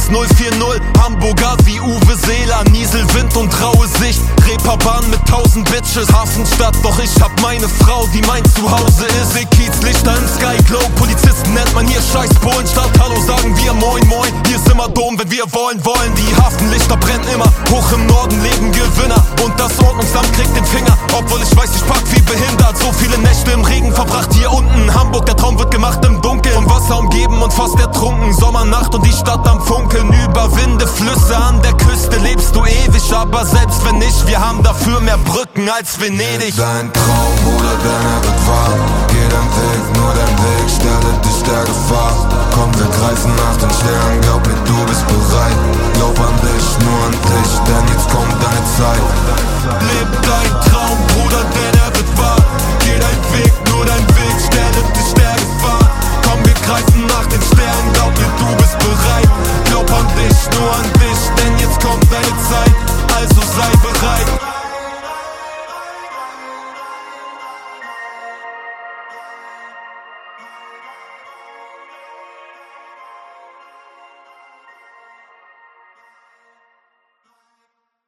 Kiez 040, Hamburger wie Uwe Seeler, Nieselwind und raue Sicht, Reeperbahn mit 1000 Bitches, Hafenstadt, doch ich hab meine Frau, die mein Zuhause ist. Seh Kiezlichter im Skycloak, Polizisten nennt man hier scheiß Bullenstadt. Hallo sagen wir moin moin, hier ist immer Dom, wenn wir wollen. Die Hafenlichter brennen immer, hoch im Norden leben Gewinner. Und das Ordnungsamt kriegt den Finger, obwohl ich weiß, ich pack wie behindert. So viele Nächte im Regen verbracht hier unten. Hamburg, der Traum wird gemacht im Dunkeln. Vom Wasser umgeben und fast ertrunken. Sommernacht und die Stadt am Funkeln. Über Winde, Flüsse an der Küste lebst du ewig. Aber selbst wenn nicht, wir haben dafür mehr Brücken als Venedig. Dein Traum oder deiner wird wahr. Geh dein Weg, nur dein Weg stellt dich der Gefahr. Komm, wir greifen nach den Sternen.